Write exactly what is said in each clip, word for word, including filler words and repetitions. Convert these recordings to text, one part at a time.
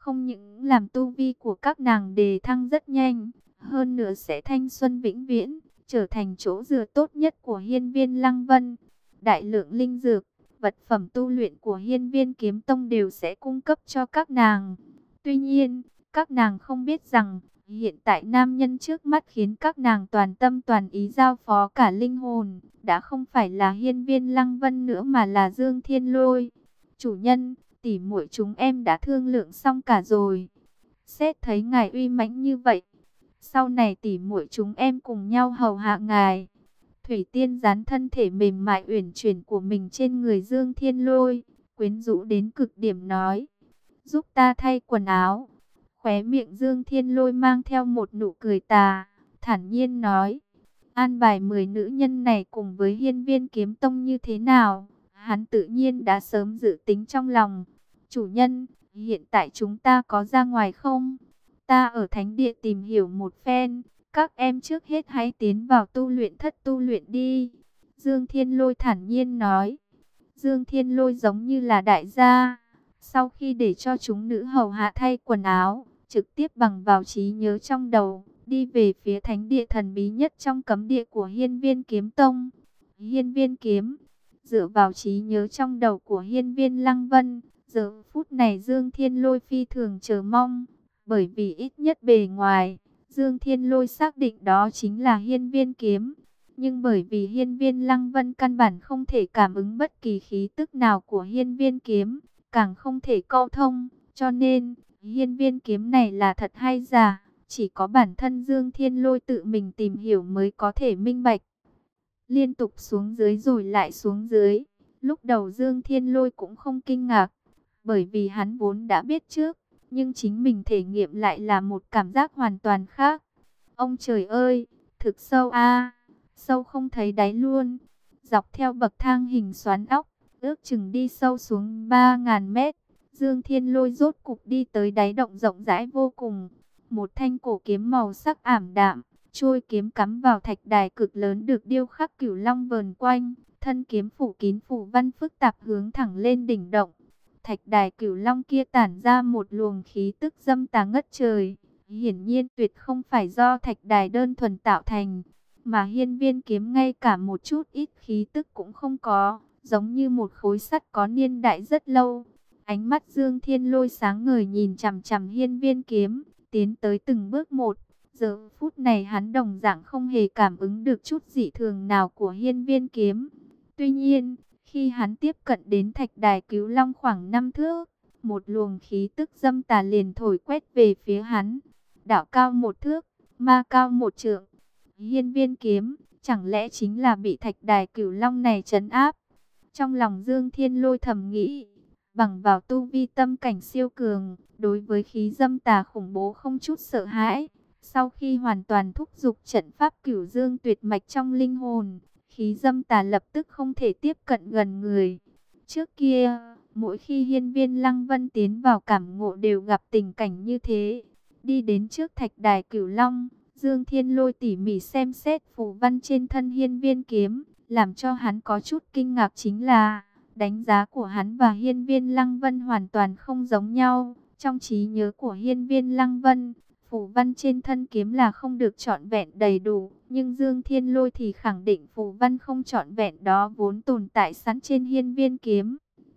không những làm tu vi của các nàng đề thăng rất nhanh, hơn nữa sẽ thanh xuân vĩnh viễn, trở thành chỗ dựa tốt nhất của hiên viên Lăng Vân. Đại lượng linh dược, vật phẩm tu luyện của hiên viên kiếm tông đều sẽ cung cấp cho các nàng. Tuy nhiên, các nàng không biết rằng, hiện tại nam nhân trước mắt khiến các nàng toàn tâm toàn ý giao phó cả linh hồn, đã không phải là hiên viên Lăng Vân nữa mà là Dương Thiên Lôi. Chủ nhân, tỉ muội chúng em đã thương lượng xong cả rồi. Xét thấy ngài uy mãnh như vậy, sau này tỉ muội chúng em cùng nhau hầu hạ ngài. Thủy Tiên dán thân thể mềm mại uyển chuyển của mình trên người Dương Thiên Lôi, quyến rũ đến cực điểm nói: giúp ta thay quần áo. Khóe miệng Dương Thiên Lôi mang theo một nụ cười tà, thản nhiên nói: an bài mười nữ nhân này cùng với hiên viên kiếm tông như thế nào, hắn tự nhiên đã sớm dự tính trong lòng. Chủ nhân, hiện tại chúng ta có ra ngoài không? Ta ở thánh địa tìm hiểu một phen, các em trước hết hãy tiến vào tu luyện thất tu luyện đi. Dương Thiên Lôi thản nhiên nói. Dương Thiên Lôi giống như là đại gia, sau khi để cho chúng nữ hầu hạ thay quần áo, trực tiếp bằng vào trí nhớ trong đầu, đi về phía thánh địa thần bí nhất trong cấm địa của hiên viên kiếm tông. Hiên viên kiếm, dựa vào trí nhớ trong đầu của hiên viên Lăng Vân, giờ phút này Dương Thiên Lôi phi thường chờ mong, bởi vì ít nhất bề ngoài, Dương Thiên Lôi xác định đó chính là hiên viên kiếm. Nhưng bởi vì hiên viên Lăng Vân căn bản không thể cảm ứng bất kỳ khí tức nào của hiên viên kiếm, càng không thể câu thông, cho nên hiên viên kiếm này là thật hay giả, chỉ có bản thân Dương Thiên Lôi tự mình tìm hiểu mới có thể minh bạch. Liên tục xuống dưới rồi lại xuống dưới, lúc đầu Dương Thiên Lôi cũng không kinh ngạc, bởi vì hắn vốn đã biết trước, nhưng chính mình thể nghiệm lại là một cảm giác hoàn toàn khác. Ông trời ơi, thực sâu a, sâu không thấy đáy luôn. Dọc theo bậc thang hình xoắn ốc, ước chừng đi sâu xuống ba nghìn mét, Dương Thiên Lôi rốt cục đi tới đáy động rộng rãi vô cùng. Một thanh cổ kiếm màu sắc ảm đạm, trôi kiếm cắm vào thạch đài cực lớn được điêu khắc cửu long vờn quanh, thân kiếm phủ kín phù văn phức tạp hướng thẳng lên đỉnh động. Thạch đài cửu long kia tản ra một luồng khí tức dâm tà ngất trời, hiển nhiên tuyệt không phải do thạch đài đơn thuần tạo thành, mà hiên viên kiếm ngay cả một chút ít khí tức cũng không có, giống như một khối sắt có niên đại rất lâu. Ánh mắt Dương Thiên Lôi sáng ngời nhìn chằm chằm hiên viên kiếm, tiến tới từng bước một. Giờ phút này hắn đồng dạng không hề cảm ứng được chút dị thường nào của hiên viên kiếm. Tuy nhiên, khi hắn tiếp cận đến thạch đài cứu long khoảng năm thước, một luồng khí tức dâm tà liền thổi quét về phía hắn. Đạo cao một thước, ma cao một trượng. Hiên viên kiếm, chẳng lẽ chính là bị thạch đài cửu long này trấn áp? Trong lòng Dương Thiên Lôi thầm nghĩ, bằng vào tu vi tâm cảnh siêu cường, đối với khí dâm tà khủng bố không chút sợ hãi. Sau khi hoàn toàn thúc giục trận pháp cửu dương tuyệt mạch trong linh hồn, khí dâm tà lập tức không thể tiếp cận gần người. Trước kia, mỗi khi hiên viên Lăng Vân tiến vào cảm ngộ đều gặp tình cảnh như thế. Đi đến trước thạch đài cửu long, Dương Thiên Lôi tỉ mỉ xem xét phù văn trên thân hiên viên kiếm, làm cho hắn có chút kinh ngạc chính là, đánh giá của hắn và hiên viên Lăng Vân hoàn toàn không giống nhau. Trong trí nhớ của hiên viên Lăng Vân, phù văn trên thân kiếm là không được trọn vẹn đầy đủ, nhưng Dương Thiên Lôi thì khẳng định phù văn không trọn vẹn đó vốn tồn tại sẵn trên hiên viên kiếm.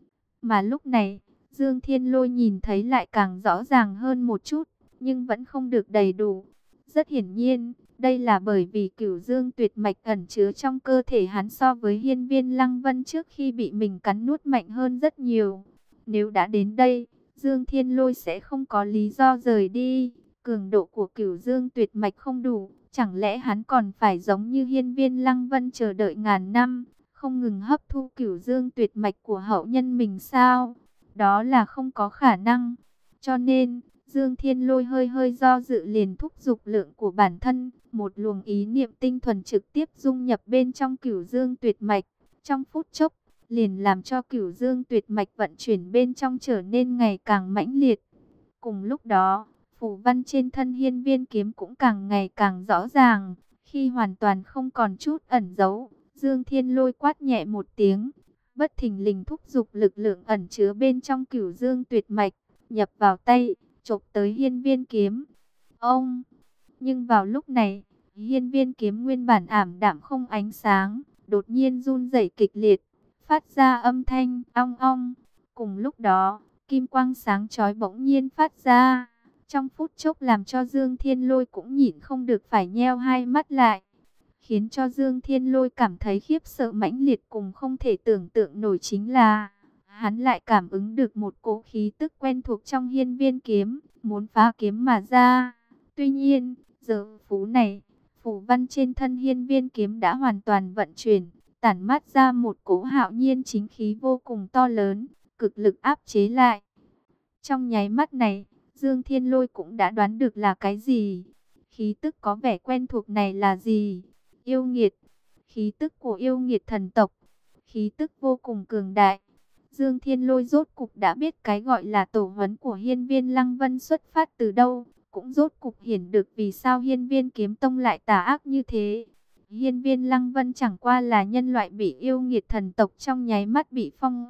Mà lúc này, Dương Thiên Lôi nhìn thấy lại càng rõ ràng hơn một chút, nhưng vẫn không được đầy đủ. Rất hiển nhiên, đây là bởi vì cửu dương tuyệt mạch ẩn chứa trong cơ thể hắn so với hiên viên Lăng Vân trước khi bị mình cắn nuốt mạnh hơn rất nhiều. Nếu đã đến đây, Dương Thiên Lôi sẽ không có lý do rời đi. Cường độ của cửu dương tuyệt mạch không đủ, chẳng lẽ hắn còn phải giống như hiên viên Lăng Vân chờ đợi ngàn năm, không ngừng hấp thu cửu dương tuyệt mạch của hậu nhân mình sao? Đó là không có khả năng. Cho nên, Dương Thiên Lôi hơi hơi do dự liền thúc giục lượng của bản thân, một luồng ý niệm tinh thuần trực tiếp dung nhập bên trong cửu dương tuyệt mạch. Trong phút chốc, liền làm cho cửu dương tuyệt mạch vận chuyển bên trong trở nên ngày càng mãnh liệt. Cùng lúc đó, phù văn trên thân hiên viên kiếm cũng càng ngày càng rõ ràng, khi hoàn toàn không còn chút ẩn giấu. Dương Thiên Lôi quát nhẹ một tiếng, bất thình lình thúc giục lực lượng ẩn chứa bên trong cửu dương tuyệt mạch, nhập vào tay, chộp tới hiên viên kiếm. Ông! Nhưng vào lúc này, hiên viên kiếm nguyên bản ảm đạm không ánh sáng, đột nhiên run rẩy kịch liệt, phát ra âm thanh ong ong. Cùng lúc đó, kim quang sáng chói bỗng nhiên phát ra, trong phút chốc làm cho Dương Thiên Lôi cũng nhịn không được phải nheo hai mắt lại, khiến cho Dương Thiên Lôi cảm thấy khiếp sợ mãnh liệt cùng không thể tưởng tượng nổi chính là hắn lại cảm ứng được một cỗ khí tức quen thuộc trong hiên viên kiếm, muốn phá kiếm mà ra. Tuy nhiên, giờ phút này, phù văn trên thân hiên viên kiếm đã hoàn toàn vận chuyển, tản mát ra một cỗ hạo nhiên chính khí vô cùng to lớn, cực lực áp chế lại. Trong nháy mắt này, Dương Thiên Lôi cũng đã đoán được là cái gì. Khí tức có vẻ quen thuộc này là gì? Yêu nghiệt. Khí tức của yêu nghiệt thần tộc. Khí tức vô cùng cường đại. Dương Thiên Lôi rốt cục đã biết cái gọi là tổ huấn của hiên viên Lăng Vân xuất phát từ đâu. Cũng rốt cục hiển được vì sao hiên viên kiếm tông lại tà ác như thế. Hiên viên Lăng Vân chẳng qua là nhân loại bị yêu nghiệt thần tộc trong nháy mắt bị phong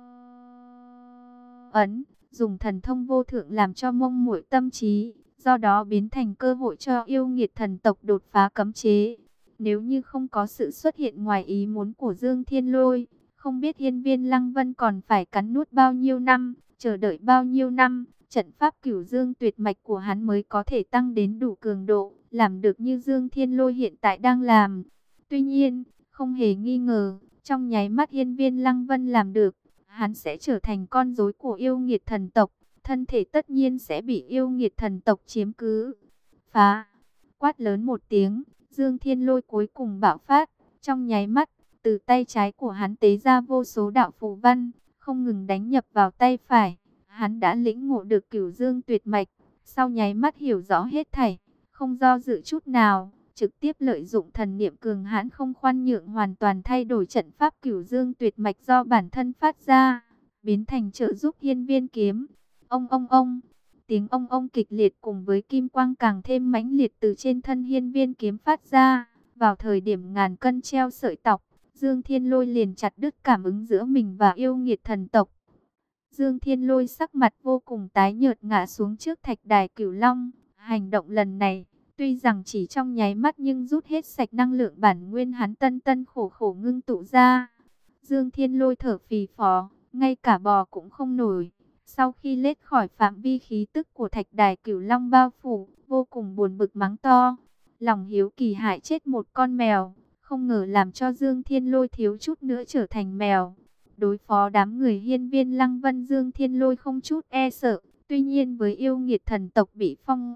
ấn, dùng thần thông vô thượng làm cho mông muội tâm trí, do đó biến thành cơ hội cho yêu nghiệt thần tộc đột phá cấm chế. Nếu như không có sự xuất hiện ngoài ý muốn của Dương Thiên Lôi, không biết hiên viên Lăng Vân còn phải cắn nuốt bao nhiêu năm, chờ đợi bao nhiêu năm, trận pháp cửu dương tuyệt mạch của hắn mới có thể tăng đến đủ cường độ, làm được như Dương Thiên Lôi hiện tại đang làm. Tuy nhiên, không hề nghi ngờ, trong nháy mắt hiên viên Lăng Vân làm được, hắn sẽ trở thành con rối của yêu nghiệt thần tộc, thân thể tất nhiên sẽ bị yêu nghiệt thần tộc chiếm cứ. Phá! Quát lớn một tiếng, Dương Thiên Lôi cuối cùng bạo phát, trong nháy mắt, từ tay trái của hắn tế ra vô số đạo phù văn, không ngừng đánh nhập vào tay phải. Hắn đã lĩnh ngộ được cửu dương tuyệt mạch, sau nháy mắt hiểu rõ hết thảy, không do dự chút nào, trực tiếp lợi dụng thần niệm cường hãn không khoan nhượng hoàn toàn thay đổi trận pháp cửu dương tuyệt mạch do bản thân phát ra, biến thành trợ giúp hiên viên kiếm. Ông ông ông, tiếng ông ông kịch liệt cùng với kim quang càng thêm mãnh liệt từ trên thân hiên viên kiếm phát ra. Vào thời điểm ngàn cân treo sợi tóc, Dương Thiên Lôi liền chặt đứt cảm ứng giữa mình và yêu nghiệt thần tộc. Dương Thiên Lôi sắc mặt vô cùng tái nhợt ngã xuống trước thạch đài Cửu Long. Hành động lần này, tuy rằng chỉ trong nháy mắt nhưng rút hết sạch năng lượng bản nguyên hắn tân tân khổ khổ ngưng tụ ra. Dương Thiên Lôi thở phì phò, ngay cả bò cũng không nổi. Sau khi lết khỏi phạm vi khí tức của thạch đài Cửu Long bao phủ, vô cùng buồn bực mắng to. Lòng hiếu kỳ hại chết một con mèo, không ngờ làm cho Dương Thiên Lôi thiếu chút nữa trở thành mèo. Đối phó đám người hiên viên Lăng Vân, Dương Thiên Lôi không chút e sợ. Tuy nhiên với yêu nghiệt thần tộc bị phong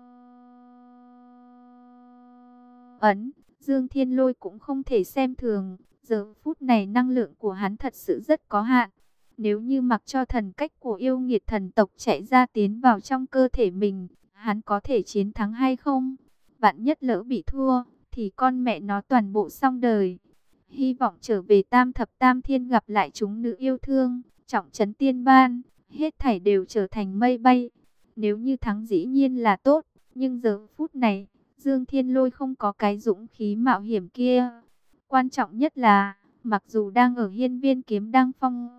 ấn, Dương Thiên Lôi cũng không thể xem thường. Giờ phút này năng lượng của hắn thật sự rất có hạn. Nếu như mặc cho thần cách của yêu nghiệt thần tộc chạy ra tiến vào trong cơ thể mình, hắn có thể chiến thắng hay không? Vạn nhất lỡ bị thua, thì con mẹ nó toàn bộ xong đời. Hy vọng trở về tam thập tam thiên gặp lại chúng nữ yêu thương, trọng trấn tiên ban, hết thảy đều trở thành mây bay. Nếu như thắng dĩ nhiên là tốt, nhưng giờ phút này, Dương Thiên Lôi không có cái dũng khí mạo hiểm kia. Quan trọng nhất là, mặc dù đang ở hiên viên kiếm đang phong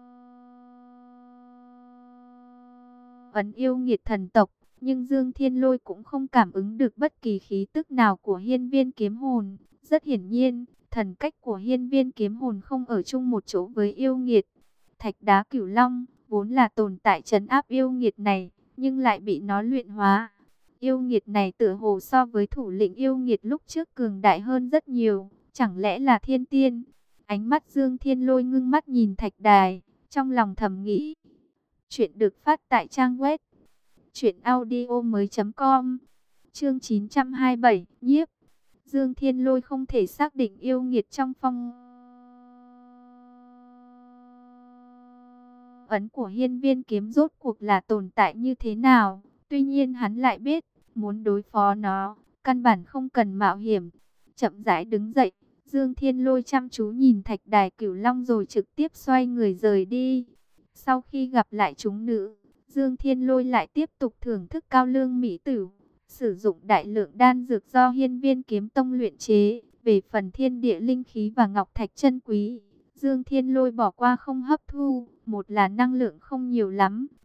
ấn yêu nghiệt thần tộc, nhưng Dương Thiên Lôi cũng không cảm ứng được bất kỳ khí tức nào của hiên viên kiếm hồn. Rất hiển nhiên, thần cách của hiên viên kiếm hồn không ở chung một chỗ với yêu nghiệt. Thạch đá Cửu Long, vốn là tồn tại trấn áp yêu nghiệt này, nhưng lại bị nó luyện hóa. Yêu nghiệt này tựa hồ so với thủ lĩnh yêu nghiệt lúc trước cường đại hơn rất nhiều, chẳng lẽ là thiên tiên? Ánh mắt Dương Thiên Lôi ngưng mắt nhìn thạch đài, trong lòng thầm nghĩ. Chuyện được phát tại trang web truyện audio mới chấm com. Chương chín trăm hai mươi bảy, nhiếp. Dương Thiên Lôi không thể xác định yêu nghiệt trong phong ấn của hiên viên kiếm rốt cuộc là tồn tại như thế nào. Tuy nhiên hắn lại biết, muốn đối phó nó, căn bản không cần mạo hiểm. Chậm rãi đứng dậy, Dương Thiên Lôi chăm chú nhìn thạch đài Cửu Long rồi trực tiếp xoay người rời đi. Sau khi gặp lại chúng nữ, Dương Thiên Lôi lại tiếp tục thưởng thức cao lương mỹ tửu, sử dụng đại lượng đan dược do hiên viên kiếm tông luyện chế. Về phần thiên địa linh khí và ngọc thạch chân quý, Dương Thiên Lôi bỏ qua không hấp thu. Một là năng lượng không nhiều lắm,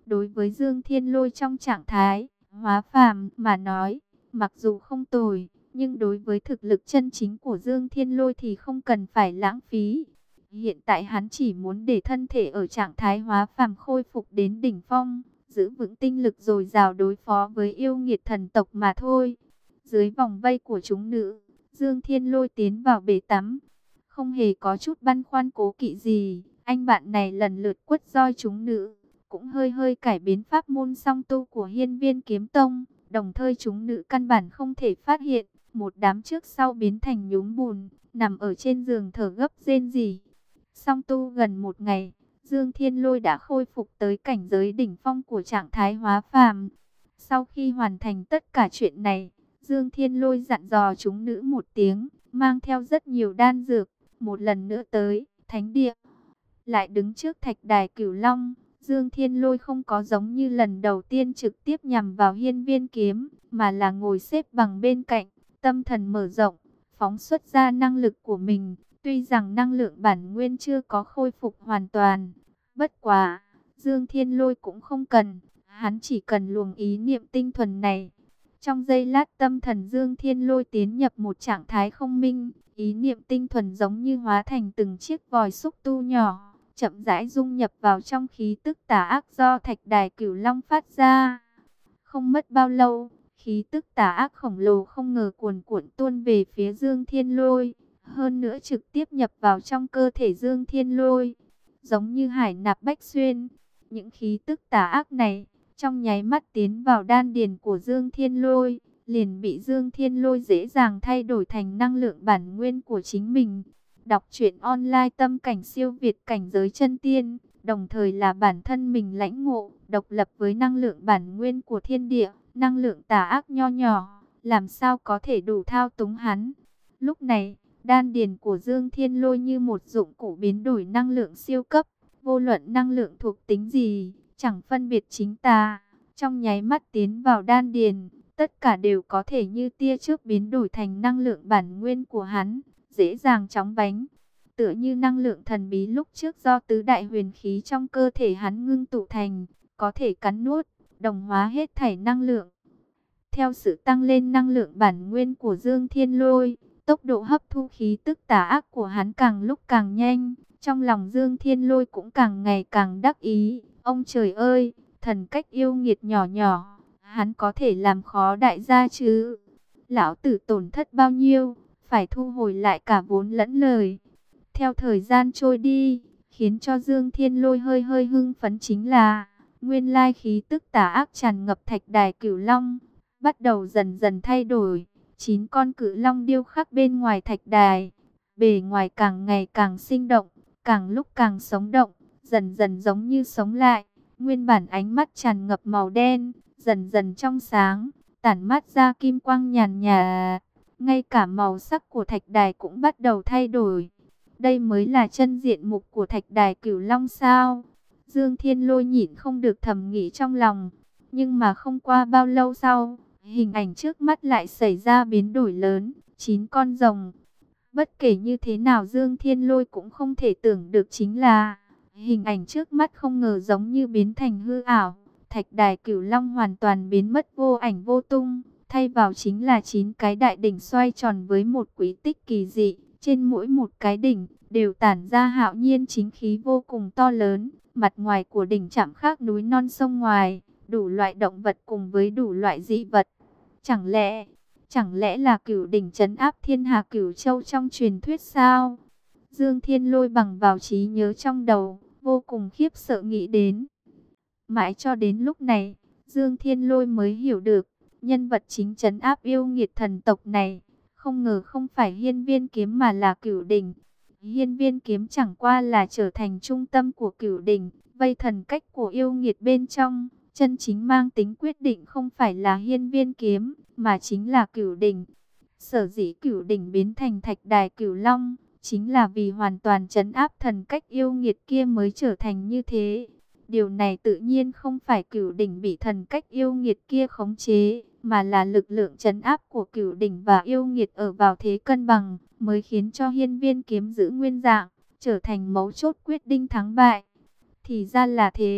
Đối với Dương Thiên Lôi trong trạng thái hóa phàm mà nói, mặc dù không tồi, nhưng đối với thực lực chân chính của Dương Thiên Lôi thì không cần phải lãng phí. Hiện tại hắn chỉ muốn để thân thể ở trạng thái hóa phàm khôi phục đến đỉnh phong, giữ vững tinh lực dồi dào đối phó với yêu nghiệt thần tộc mà thôi. Dưới vòng vây của chúng nữ, Dương Thiên Lôi tiến vào bể tắm, không hề có chút băn khoăn cố kỵ gì. Anh bạn này lần lượt quất roi chúng nữ, cũng hơi hơi cải biến pháp môn song tu của Hiên Viên Kiếm Tông, đồng thời chúng nữ căn bản không thể phát hiện, một đám trước sau biến thành nhúm bùn, nằm ở trên giường thở gấp rên rỉ. Song tu gần một ngày, Dương Thiên Lôi đã khôi phục tới cảnh giới đỉnh phong của trạng thái hóa phàm. Sau khi hoàn thành tất cả chuyện này, Dương Thiên Lôi dặn dò chúng nữ một tiếng, mang theo rất nhiều đan dược, một lần nữa tới thánh địa. Lại đứng trước thạch đài Cửu Long, Dương Thiên Lôi không có giống như lần đầu tiên trực tiếp nhằm vào Hiên Viên Kiếm, mà là ngồi xếp bằng bên cạnh, tâm thần mở rộng, phóng xuất ra năng lực của mình. Tuy rằng năng lượng bản nguyên chưa có khôi phục hoàn toàn, bất quá, Dương Thiên Lôi cũng không cần, hắn chỉ cần luồng ý niệm tinh thuần này. Trong giây lát tâm thần Dương Thiên Lôi tiến nhập một trạng thái không minh, ý niệm tinh thuần giống như hóa thành từng chiếc vòi xúc tu nhỏ, chậm rãi dung nhập vào trong khí tức tà ác do thạch đài Cửu Long phát ra. Không mất bao lâu, khí tức tà ác khổng lồ không ngờ cuồn cuộn tuôn về phía Dương Thiên Lôi, hơn nữa trực tiếp nhập vào trong cơ thể Dương Thiên Lôi, giống như hải nạp bách xuyên. Những khí tức tà ác này, trong nháy mắt tiến vào đan điền của Dương Thiên Lôi, liền bị Dương Thiên Lôi dễ dàng thay đổi thành năng lượng bản nguyên của chính mình. Đọc truyện online tâm cảnh siêu việt cảnh giới chân tiên, đồng thời là bản thân mình lãnh ngộ, độc lập với năng lượng bản nguyên của thiên địa, năng lượng tà ác nho nhỏ, làm sao có thể đủ thao túng hắn. Lúc này, đan điền của Dương Thiên Lôi như một dụng cụ biến đổi năng lượng siêu cấp, vô luận năng lượng thuộc tính gì, chẳng phân biệt chính tà, trong nháy mắt tiến vào đan điền, tất cả đều có thể như tia chớp biến đổi thành năng lượng bản nguyên của hắn, dễ dàng chóng vánh. Tựa như năng lượng thần bí lúc trước do tứ đại huyền khí trong cơ thể hắn ngưng tụ thành, có thể cắn nuốt, đồng hóa hết thảy năng lượng. Theo sự tăng lên năng lượng bản nguyên của Dương Thiên Lôi, tốc độ hấp thu khí tức tà ác của hắn càng lúc càng nhanh, trong lòng Dương Thiên Lôi cũng càng ngày càng đắc ý. Ông trời ơi, thần cách yêu nghiệt nhỏ nhỏ, hắn có thể làm khó đại gia chứ? Lão tử tổn thất bao nhiêu, phải thu hồi lại cả vốn lẫn lời. Theo thời gian trôi đi, khiến cho Dương Thiên Lôi hơi hơi hưng phấn chính là, nguyên lai khí tức tà ác tràn ngập thạch đài Cửu Long, bắt đầu dần dần thay đổi. Chín con cự long điêu khắc bên ngoài thạch đài, bề ngoài càng ngày càng sinh động, càng lúc càng sống động, dần dần giống như sống lại. Nguyên bản ánh mắt tràn ngập màu đen, dần dần trong sáng, tản mát ra kim quang nhàn nhạt. Ngay cả màu sắc của thạch đài cũng bắt đầu thay đổi. Đây mới là chân diện mục của thạch đài Cửu Long sao? Dương Thiên Lôi nhịn không được thầm nghĩ trong lòng. Nhưng mà không qua bao lâu sau, hình ảnh trước mắt lại xảy ra biến đổi lớn. Chín con rồng. Bất kể như thế nào Dương Thiên Lôi cũng không thể tưởng được chính là, hình ảnh trước mắt không ngờ giống như biến thành hư ảo. Thạch đài Cửu Long hoàn toàn biến mất vô ảnh vô tung. Thay vào chính là chín cái đại đỉnh xoay tròn với một quỹ tích kỳ dị. Trên mỗi một cái đỉnh đều tản ra hạo nhiên chính khí vô cùng to lớn. Mặt ngoài của đỉnh chạm khắc núi non sông ngoài, đủ loại động vật cùng với đủ loại dị vật. Chẳng lẽ, chẳng lẽ là Cửu đỉnh trấn áp thiên hà Cửu Châu trong truyền thuyết sao? Dương Thiên Lôi bằng vào trí nhớ trong đầu, vô cùng khiếp sợ nghĩ đến. Mãi cho đến lúc này, Dương Thiên Lôi mới hiểu được, nhân vật chính trấn áp yêu nghiệt thần tộc này, không ngờ không phải Hiên Viên Kiếm mà là Cửu đỉnh. Hiên Viên Kiếm chẳng qua là trở thành trung tâm của Cửu đỉnh, vây thần cách của yêu nghiệt bên trong. Chân chính mang tính quyết định không phải là Hiên Viên Kiếm, mà chính là Cửu đỉnh. Sở dĩ Cửu đỉnh biến thành thạch đài Cửu Long, chính là vì hoàn toàn trấn áp thần cách yêu nghiệt kia mới trở thành như thế. Điều này tự nhiên không phải Cửu đỉnh bị thần cách yêu nghiệt kia khống chế, mà là lực lượng trấn áp của Cửu đỉnh và yêu nghiệt ở vào thế cân bằng, mới khiến cho Hiên Viên Kiếm giữ nguyên dạng, trở thành mấu chốt quyết định thắng bại. Thì ra là thế,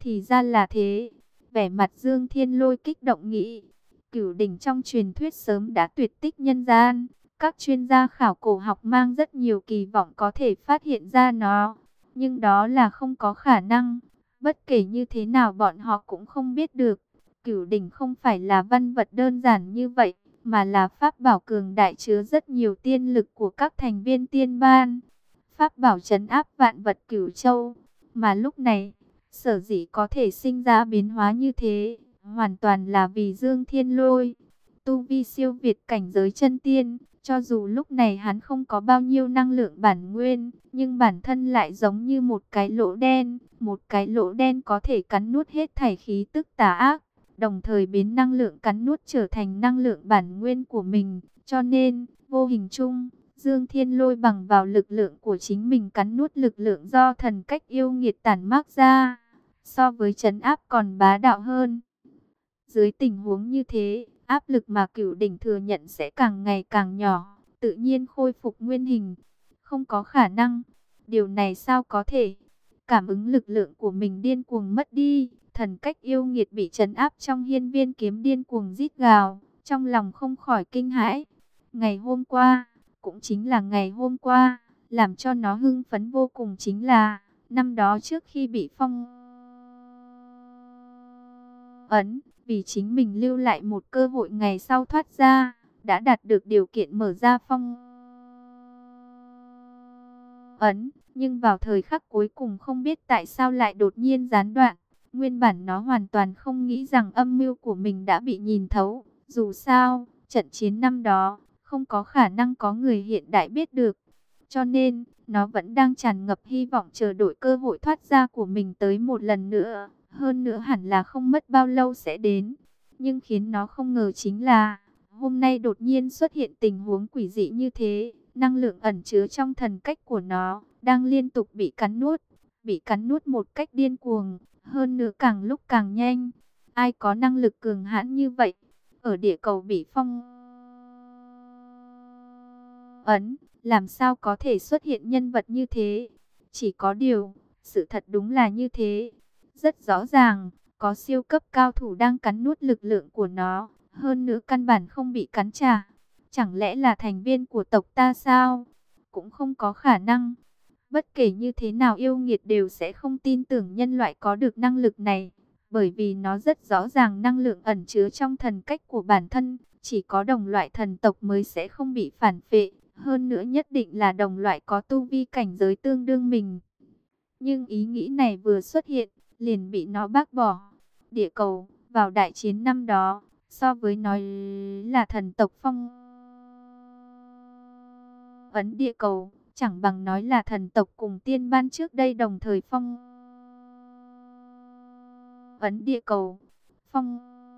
Thì ra là thế. Vẻ mặt Dương Thiên Lôi kích động nghĩ, Cửu đỉnh trong truyền thuyết sớm đã tuyệt tích nhân gian. Các chuyên gia khảo cổ học mang rất nhiều kỳ vọng có thể phát hiện ra nó. Nhưng đó là không có khả năng. Bất kể như thế nào bọn họ cũng không biết được. Cửu đỉnh không phải là văn vật đơn giản như vậy, mà là pháp bảo cường đại chứa rất nhiều tiên lực của các thành viên tiên ban. Pháp bảo trấn áp vạn vật Cửu Châu. Mà lúc này, sở dĩ có thể sinh ra biến hóa như thế, hoàn toàn là vì Dương Thiên Lôi. Tu vi siêu việt cảnh giới chân tiên, cho dù lúc này hắn không có bao nhiêu năng lượng bản nguyên, nhưng bản thân lại giống như một cái lỗ đen. Một cái lỗ đen có thể cắn nuốt hết thảy khí tức tà ác, đồng thời biến năng lượng cắn nuốt trở thành năng lượng bản nguyên của mình. Cho nên, vô hình chung, Dương Thiên Lôi bằng vào lực lượng của chính mình cắn nuốt lực lượng do thần cách yêu nghiệt tản mác ra, so với trấn áp còn bá đạo hơn. Dưới tình huống như thế, áp lực mà Cửu đỉnh thừa nhận sẽ càng ngày càng nhỏ, tự nhiên khôi phục nguyên hình. Không có khả năng, điều này sao có thể? Cảm ứng lực lượng của mình điên cuồng mất đi, thần cách yêu nghiệt bị trấn áp trong hiên viên kiếm điên cuồng rít gào, trong lòng không khỏi kinh hãi. Ngày hôm qua, cũng chính là ngày hôm qua, làm cho nó hưng phấn vô cùng chính là, năm đó trước khi bị phong ấn, vì chính mình lưu lại một cơ hội ngày sau thoát ra, đã đạt được điều kiện mở ra phong ấn, nhưng vào thời khắc cuối cùng không biết tại sao lại đột nhiên gián đoạn. Nguyên bản nó hoàn toàn không nghĩ rằng âm mưu của mình đã bị nhìn thấu. Dù sao, trận chiến năm đó, không có khả năng có người hiện đại biết được. Cho nên, nó vẫn đang tràn ngập hy vọng chờ đợi cơ hội thoát ra của mình tới một lần nữa. Hơn nữa hẳn là không mất bao lâu sẽ đến. Nhưng khiến nó không ngờ chính là, hôm nay đột nhiên xuất hiện tình huống quỷ dị như thế. Năng lượng ẩn chứa trong thần cách của nó, đang liên tục bị cắn nuốt. Bị cắn nuốt một cách điên cuồng, hơn nữa càng lúc càng nhanh. Ai có năng lực cường hãn như vậy? Ở địa cầu bị phong ấn, làm sao có thể xuất hiện nhân vật như thế? Chỉ có điều, sự thật đúng là như thế. Rất rõ ràng, có siêu cấp cao thủ đang cắn nuốt lực lượng của nó, hơn nữa căn bản không bị cắn trả. Chẳng lẽ là thành viên của tộc ta sao? Cũng không có khả năng. Bất kể như thế nào yêu nghiệt đều sẽ không tin tưởng nhân loại có được năng lực này. Bởi vì nó rất rõ ràng năng lượng ẩn chứa trong thần cách của bản thân. Chỉ có đồng loại thần tộc mới sẽ không bị phản phệ. Hơn nữa nhất định là đồng loại có tu vi cảnh giới tương đương mình. Nhưng ý nghĩ này vừa xuất hiện, liền bị nó bác bỏ. Địa cầu, vào đại chiến năm đó, so với nói là thần tộc phong ấn địa cầu, chẳng bằng nói là thần tộc cùng tiên ban trước đây đồng thời phong ấn địa cầu. Phong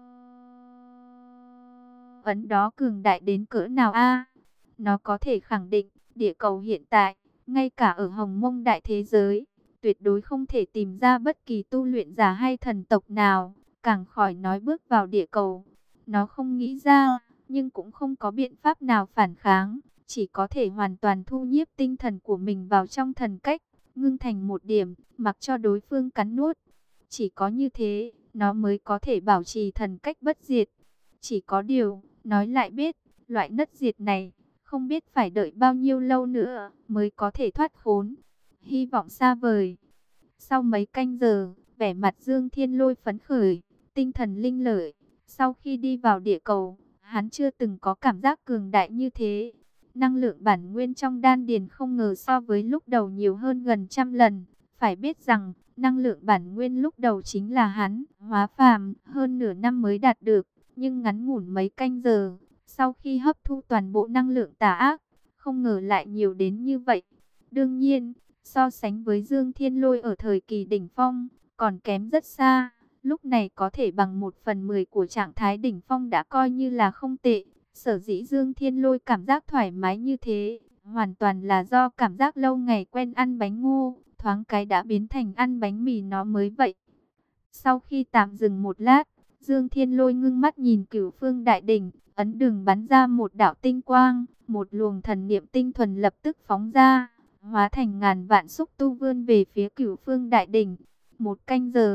ấn đó cường đại đến cỡ nào a? Nó có thể khẳng định, địa cầu hiện tại, ngay cả ở Hồng Mông đại thế giới, tuyệt đối không thể tìm ra bất kỳ tu luyện giả hay thần tộc nào, càng khỏi nói bước vào địa cầu. Nó không nghĩ ra, nhưng cũng không có biện pháp nào phản kháng, chỉ có thể hoàn toàn thu nhiếp tinh thần của mình vào trong thần cách, ngưng thành một điểm, mặc cho đối phương cắn nuốt. Chỉ có như thế, nó mới có thể bảo trì thần cách bất diệt. Chỉ có điều, nói lại biết, loại nất diệt này, không biết phải đợi bao nhiêu lâu nữa mới có thể thoát khốn. Hy vọng xa vời. Sau mấy canh giờ, vẻ mặt Dương Thiên Lôi phấn khởi, tinh thần linh lợi. Sau khi đi vào địa cầu, hắn chưa từng có cảm giác cường đại như thế. Năng lượng bản nguyên trong đan điền không ngờ so với lúc đầu nhiều hơn gần trăm lần. Phải biết rằng, năng lượng bản nguyên lúc đầu chính là hắn, hóa phàm, hơn nửa năm mới đạt được. Nhưng ngắn ngủn mấy canh giờ, sau khi hấp thu toàn bộ năng lượng tà ác, không ngờ lại nhiều đến như vậy. Đương nhiên, so sánh với Dương Thiên Lôi ở thời kỳ đỉnh phong, còn kém rất xa. Lúc này có thể bằng một phần mười của trạng thái đỉnh phong đã coi như là không tệ. Sở dĩ Dương Thiên Lôi cảm giác thoải mái như thế, hoàn toàn là do cảm giác lâu ngày quen ăn bánh ngô, thoáng cái đã biến thành ăn bánh mì nó mới vậy. Sau khi tạm dừng một lát, Dương Thiên Lôi ngưng mắt nhìn Cửu Phương Đại Đỉnh, ấn đường bắn ra một đạo tinh quang, một luồng thần niệm tinh thuần lập tức phóng ra, hóa thành ngàn vạn xúc tu vươn về phía Cửu Phương Đại Đỉnh. Một canh giờ,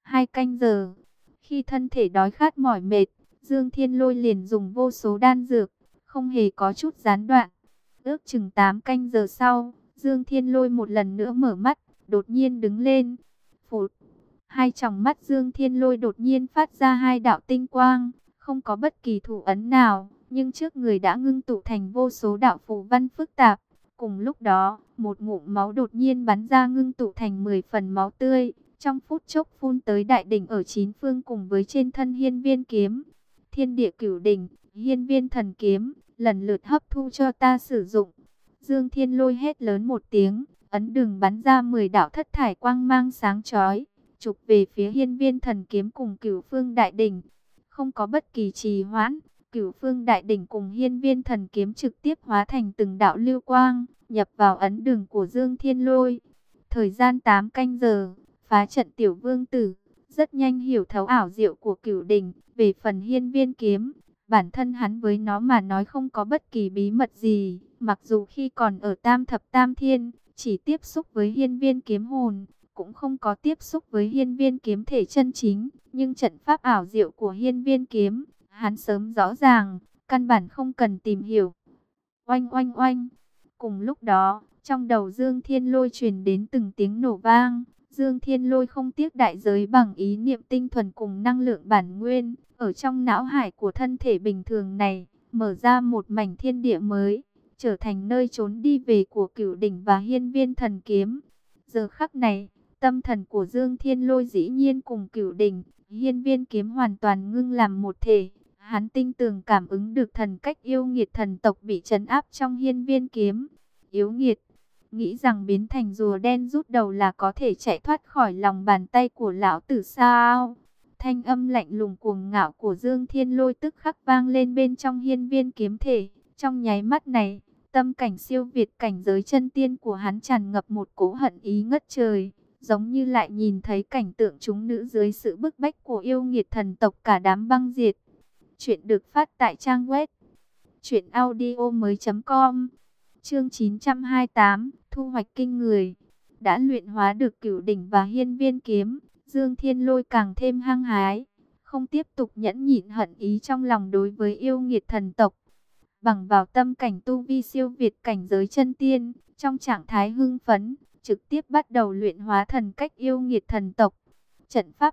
Hai canh giờ, khi thân thể đói khát mỏi mệt, Dương Thiên Lôi liền dùng vô số đan dược, không hề có chút gián đoạn. Ước chừng tám canh giờ sau, Dương Thiên Lôi một lần nữa mở mắt, đột nhiên đứng lên. Phụt, hai tròng mắt Dương Thiên Lôi đột nhiên phát ra hai đạo tinh quang, không có bất kỳ thủ ấn nào, nhưng trước người đã ngưng tụ thành vô số đạo phù văn phức tạp. Cùng lúc đó, một ngụm máu đột nhiên bắn ra ngưng tụ thành mười phần máu tươi, trong phút chốc phun tới đại đỉnh ở chín phương cùng với trên thân hiên viên kiếm. Thiên địa cửu đỉnh, hiên viên thần kiếm, lần lượt hấp thu cho ta sử dụng. Dương Thiên Lôi hét lớn một tiếng, ấn đường bắn ra mười đạo thất thải quang mang sáng chói, chụp về phía hiên viên thần kiếm cùng cửu phương đại đỉnh. Không có bất kỳ trì hoãn, cửu phương đại đỉnh cùng hiên viên thần kiếm trực tiếp hóa thành từng đạo lưu quang, nhập vào ấn đường của Dương Thiên Lôi. Thời gian tám canh giờ, phá trận tiểu vương tử, rất nhanh hiểu thấu ảo diệu của cửu đỉnh. Về phần hiên viên kiếm, bản thân hắn với nó mà nói không có bất kỳ bí mật gì. Mặc dù khi còn ở tam thập tam thiên, chỉ tiếp xúc với hiên viên kiếm hồn, cũng không có tiếp xúc với hiên viên kiếm thể chân chính. Nhưng trận pháp ảo diệu của hiên viên kiếm, hắn sớm rõ ràng, căn bản không cần tìm hiểu. Oanh oanh oanh, cùng lúc đó, trong đầu Dương Thiên Lôi truyền đến từng tiếng nổ vang. Dương Thiên Lôi không tiếc đại giới bằng ý niệm tinh thuần cùng năng lượng bản nguyên, ở trong não hải của thân thể bình thường này, mở ra một mảnh thiên địa mới, trở thành nơi trốn đi về của cửu đỉnh và hiên viên thần kiếm. Giờ khắc này, tâm thần của Dương Thiên Lôi dĩ nhiên cùng cửu đỉnh, hiên viên kiếm hoàn toàn ngưng làm một thể. Hắn tinh tường cảm ứng được thần cách yêu nghiệt thần tộc bị trấn áp trong hiên viên kiếm. Yếu nghiệt, nghĩ rằng biến thành rùa đen rút đầu là có thể chạy thoát khỏi lòng bàn tay của lão tử sao? Thanh âm lạnh lùng cuồng ngạo của Dương Thiên Lôi tức khắc vang lên bên trong hiên viên kiếm thể. Trong nháy mắt này, tâm cảnh siêu việt cảnh giới chân tiên của hắn tràn ngập một cỗ hận ý ngất trời, giống như lại nhìn thấy cảnh tượng chúng nữ dưới sự bức bách của yêu nghiệt thần tộc cả đám băng diệt. Chuyện được phát tại trang web truyện audio mới chấm com. Chương chín trăm hai mươi tám, thu hoạch kinh người. Đã luyện hóa được cửu đỉnh và hiên viên kiếm, Dương Thiên Lôi càng thêm hăng hái, không tiếp tục nhẫn nhịn hận ý trong lòng đối với yêu nghiệt thần tộc. Bằng vào tâm cảnh tu vi siêu việt cảnh giới chân tiên, trong trạng thái hưng phấn, trực tiếp bắt đầu luyện hóa thần cách yêu nghiệt thần tộc. Trận pháp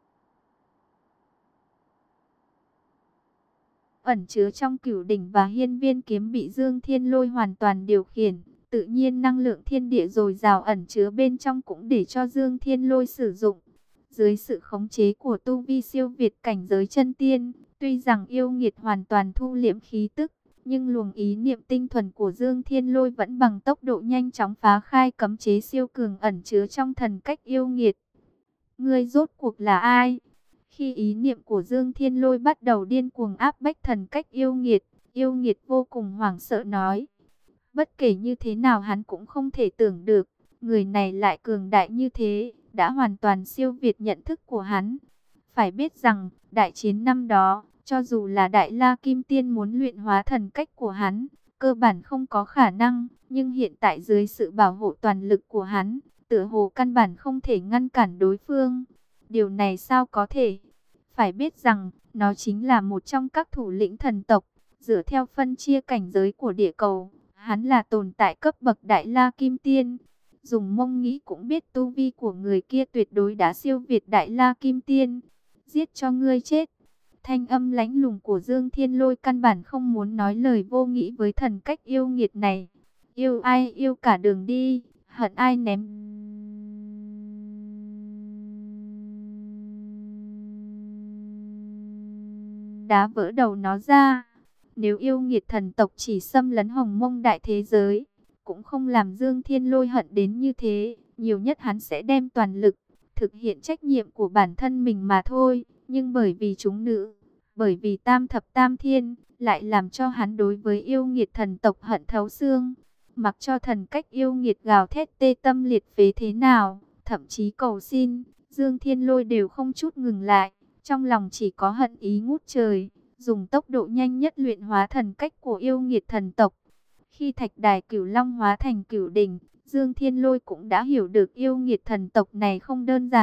ẩn chứa trong cửu đỉnh và hiên viên kiếm bị Dương Thiên Lôi hoàn toàn điều khiển. Tự nhiên năng lượng thiên địa dồi dào ẩn chứa bên trong cũng để cho Dương Thiên Lôi sử dụng. Dưới sự khống chế của tu vi siêu việt cảnh giới chân tiên, tuy rằng yêu nghiệt hoàn toàn thu liễm khí tức, nhưng luồng ý niệm tinh thuần của Dương Thiên Lôi vẫn bằng tốc độ nhanh chóng phá khai cấm chế siêu cường ẩn chứa trong thần cách yêu nghiệt. Ngươi rốt cuộc là ai? Khi ý niệm của Dương Thiên Lôi bắt đầu điên cuồng áp bách thần cách yêu nghiệt, yêu nghiệt vô cùng hoảng sợ nói. Bất kể như thế nào hắn cũng không thể tưởng được, người này lại cường đại như thế, đã hoàn toàn siêu việt nhận thức của hắn. Phải biết rằng, đại chiến năm đó, cho dù là Đại La Kim Tiên muốn luyện hóa thần cách của hắn, cơ bản không có khả năng, nhưng hiện tại dưới sự bảo hộ toàn lực của hắn, tựa hồ căn bản không thể ngăn cản đối phương. Điều này sao có thể? Phải biết rằng, nó chính là một trong các thủ lĩnh thần tộc, dựa theo phân chia cảnh giới của địa cầu, hắn là tồn tại cấp bậc Đại La Kim Tiên. Dùng mông nghĩ cũng biết tu vi của người kia tuyệt đối đã siêu việt Đại La Kim Tiên. Giết cho ngươi chết. Thanh âm lãnh lùng của Dương Thiên Lôi căn bản không muốn nói lời vô nghĩa với thần cách yêu nghiệt này. Yêu ai yêu cả đường đi, hận ai ném. Đá vỡ đầu nó ra. Nếu yêu nghiệt thần tộc chỉ xâm lấn hồng mông đại thế giới, cũng không làm Dương Thiên Lôi hận đến như thế. Nhiều nhất hắn sẽ đem toàn lực, thực hiện trách nhiệm của bản thân mình mà thôi. Nhưng bởi vì chúng nữ, bởi vì tam thập tam thiên, lại làm cho hắn đối với yêu nghiệt thần tộc hận thấu xương. Mặc cho thần cách yêu nghiệt gào thét tê tâm liệt phế thế nào, thậm chí cầu xin, Dương Thiên Lôi đều không chút ngừng lại. Trong lòng chỉ có hận ý ngút trời, dùng tốc độ nhanh nhất luyện hóa thần cách của yêu nghiệt thần tộc. Khi thạch đài cửu long hóa thành cửu đỉnh, Dương Thiên Lôi cũng đã hiểu được yêu nghiệt thần tộc này không đơn giản.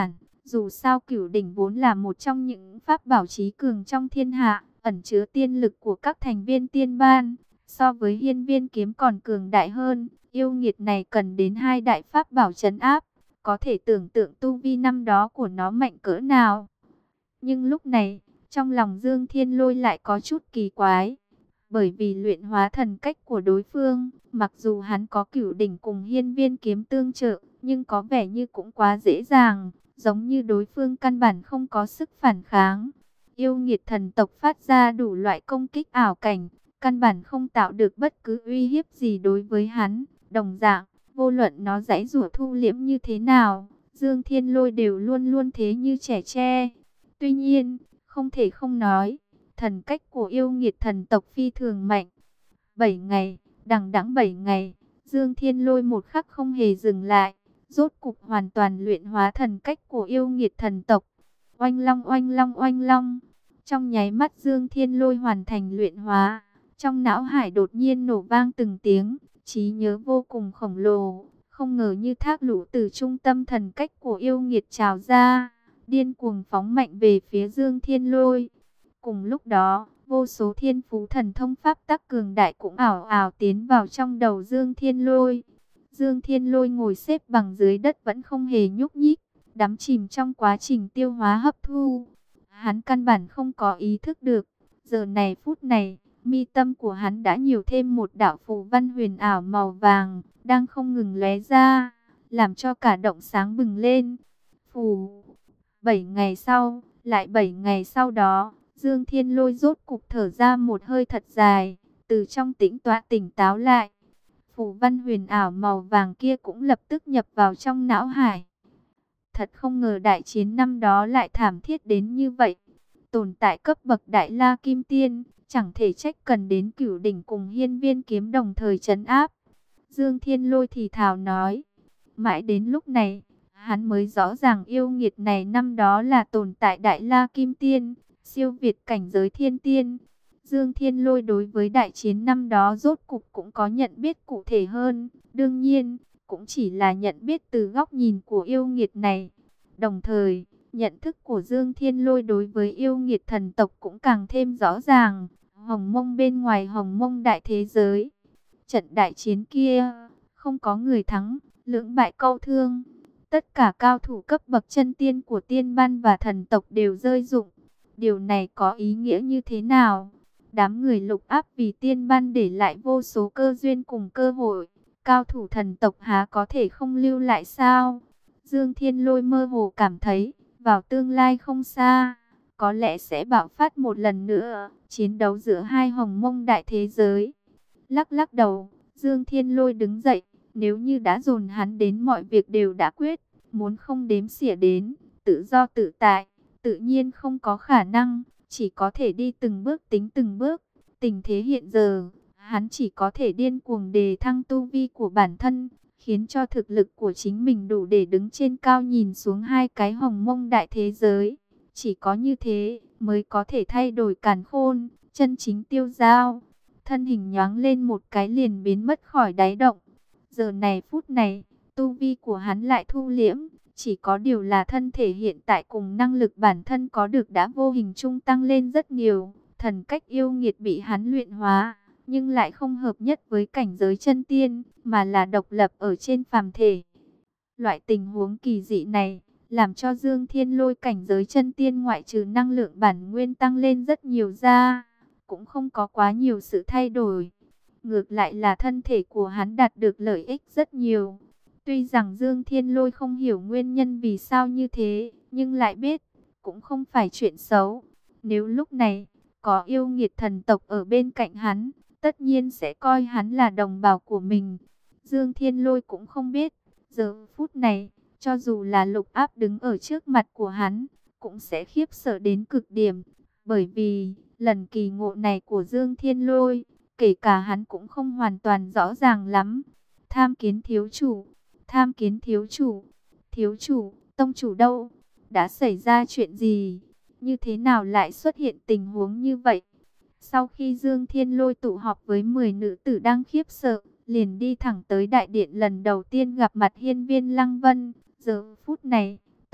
Dù sao Cửu Đỉnh vốn là một trong những pháp bảo trí cường trong thiên hạ, ẩn chứa tiên lực của các thành viên tiên ban, so với Hiên Viên kiếm còn cường đại hơn. Yêu nghiệt này cần đến hai đại pháp bảo trấn áp, có thể tưởng tượng tu vi năm đó của nó mạnh cỡ nào. Nhưng lúc này, trong lòng Dương Thiên Lôi lại có chút kỳ quái, bởi vì luyện hóa thần cách của đối phương, mặc dù hắn có Cửu Đỉnh cùng Hiên Viên kiếm tương trợ, nhưng có vẻ như cũng quá dễ dàng, giống như đối phương căn bản không có sức phản kháng. Yêu nghiệt thần tộc phát ra đủ loại công kích ảo cảnh, căn bản không tạo được bất cứ uy hiếp gì đối với hắn. Đồng dạng, vô luận nó giãy giụa thu liễm như thế nào, Dương Thiên Lôi đều luôn luôn thế như trẻ tre. Tuy nhiên, không thể không nói, thần cách của yêu nghiệt thần tộc phi thường mạnh. Bảy ngày, đằng đẵng bảy ngày, Dương Thiên Lôi một khắc không hề dừng lại, rốt cục hoàn toàn luyện hóa thần cách của yêu nghiệt thần tộc. Oanh long oanh long oanh long, trong nháy mắt Dương Thiên Lôi hoàn thành luyện hóa, trong não hải đột nhiên nổ vang từng tiếng, trí nhớ vô cùng khổng lồ, không ngờ như thác lũ từ trung tâm thần cách của yêu nghiệt trào ra, điên cuồng phóng mạnh về phía Dương Thiên Lôi. Cùng lúc đó, vô số thiên phú thần thông pháp tắc cường đại cũng ảo ảo tiến vào trong đầu Dương Thiên Lôi. Dương Thiên Lôi ngồi xếp bằng dưới đất vẫn không hề nhúc nhích, đắm chìm trong quá trình tiêu hóa hấp thu. Hắn căn bản không có ý thức được, giờ này phút này, mi tâm của hắn đã nhiều thêm một đạo phù văn huyền ảo màu vàng, đang không ngừng lóe ra, làm cho cả động sáng bừng lên. Phù. Bảy ngày sau, lại bảy ngày sau đó, Dương Thiên Lôi rốt cục thở ra một hơi thật dài, từ trong tĩnh tọa tỉnh táo lại. Phù văn huyền ảo màu vàng kia cũng lập tức nhập vào trong não hải. Thật không ngờ đại chiến năm đó lại thảm thiết đến như vậy. Tồn tại cấp bậc Đại La Kim Tiên, chẳng thể trách cần đến Cửu Đỉnh cùng Hiên Viên kiếm đồng thời trấn áp. Dương Thiên Lôi thì thào nói. Mãi đến lúc này, hắn mới rõ ràng yêu nghiệt này năm đó là tồn tại Đại La Kim Tiên, siêu việt cảnh giới thiên tiên. Dương Thiên Lôi đối với đại chiến năm đó rốt cục cũng có nhận biết cụ thể hơn. Đương nhiên, cũng chỉ là nhận biết từ góc nhìn của yêu nghiệt này. Đồng thời, nhận thức của Dương Thiên Lôi đối với yêu nghiệt thần tộc cũng càng thêm rõ ràng. Hồng Mông bên ngoài Hồng Mông đại thế giới. Trận đại chiến kia, không có người thắng, lưỡng bại câu thương. Tất cả cao thủ cấp bậc chân tiên của tiên ban và thần tộc đều rơi rụng. Điều này có ý nghĩa như thế nào? Đám người lục áp vì tiên ban để lại vô số cơ duyên cùng cơ hội. Cao thủ thần tộc há có thể không lưu lại sao? Dương Thiên Lôi mơ hồ cảm thấy, vào tương lai không xa, có lẽ sẽ bạo phát một lần nữa, chiến đấu giữa hai Hồng Mông đại thế giới. Lắc lắc đầu, Dương Thiên Lôi đứng dậy, nếu như đã dồn hắn đến mọi việc đều đã quyết, muốn không đếm xỉa đến, tự do tự tại, tự nhiên không có khả năng, chỉ có thể đi từng bước tính từng bước. Tình thế hiện giờ, hắn chỉ có thể điên cuồng đề thăng tu vi của bản thân, khiến cho thực lực của chính mình đủ để đứng trên cao nhìn xuống hai cái Hồng Mông đại thế giới. Chỉ có như thế mới có thể thay đổi càn khôn, chân chính tiêu dao. Thân hình nhoáng lên một cái liền biến mất khỏi đáy động. Giờ này phút này, tu vi của hắn lại thu liễm, chỉ có điều là thân thể hiện tại cùng năng lực bản thân có được đã vô hình chung tăng lên rất nhiều. Thần cách yêu nghiệt bị hắn luyện hóa, nhưng lại không hợp nhất với cảnh giới chân tiên, mà là độc lập ở trên phàm thể. Loại tình huống kỳ dị này, làm cho Dương Thiên Lôi cảnh giới chân tiên ngoại trừ năng lượng bản nguyên tăng lên rất nhiều ra, cũng không có quá nhiều sự thay đổi. Ngược lại là thân thể của hắn đạt được lợi ích rất nhiều. Tuy rằng Dương Thiên Lôi không hiểu nguyên nhân vì sao như thế, nhưng lại biết, cũng không phải chuyện xấu. Nếu lúc này, có yêu nghiệt thần tộc ở bên cạnh hắn, tất nhiên sẽ coi hắn là đồng bào của mình. Dương Thiên Lôi cũng không biết, giờ phút này, cho dù là lục áp đứng ở trước mặt của hắn, cũng sẽ khiếp sợ đến cực điểm. Bởi vì, lần kỳ ngộ này của Dương Thiên Lôi, kể cả hắn cũng không hoàn toàn rõ ràng lắm. Tham kiến thiếu chủ, tham kiến thiếu chủ, thiếu chủ, tông chủ đâu? Đã xảy ra chuyện gì? Như thế nào lại xuất hiện tình huống như vậy? Sau khi Dương Thiên Lôi tụ họp với mười nữ tử đang khiếp sợ, liền đi thẳng tới đại điện lần đầu tiên gặp mặt Hiên Viên Lăng Vân. Giờ phút này,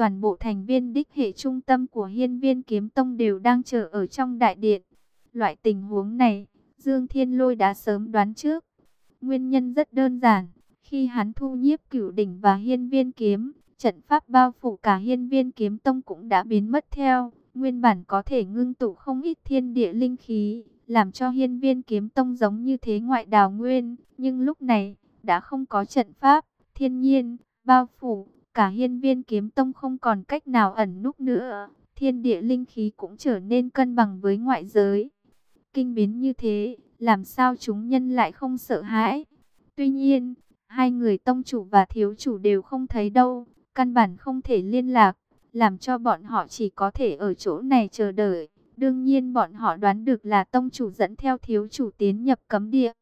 toàn bộ thành viên đích hệ trung tâm của Hiên Viên Kiếm Tông đều đang chờ ở trong đại điện. Loại tình huống này, Dương Thiên Lôi đã sớm đoán trước. Nguyên nhân rất đơn giản, khi hắn thu nhiếp Cửu Đỉnh và Hiên Viên Kiếm, trận pháp bao phủ cả Hiên Viên Kiếm Tông cũng đã biến mất theo. Nguyên bản có thể ngưng tụ không ít thiên địa linh khí, làm cho Hiên Viên Kiếm Tông giống như thế ngoại đào nguyên. Nhưng lúc này, đã không có trận pháp, thiên nhiên, bao phủ, cả Hiên Viên Kiếm Tông không còn cách nào ẩn núp nữa. Thiên địa linh khí cũng trở nên cân bằng với ngoại giới. Kinh biến như thế, làm sao chúng nhân lại không sợ hãi? Tuy nhiên, hai người tông chủ và thiếu chủ đều không thấy đâu, căn bản không thể liên lạc, làm cho bọn họ chỉ có thể ở chỗ này chờ đợi. Đương nhiên bọn họ đoán được là tông chủ dẫn theo thiếu chủ tiến nhập cấm địa.